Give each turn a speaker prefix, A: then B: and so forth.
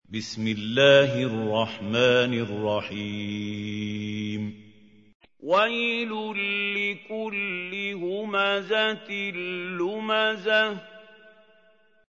A: بسم الله الرحمن الرحيم
B: ويل لكل همزة لمزة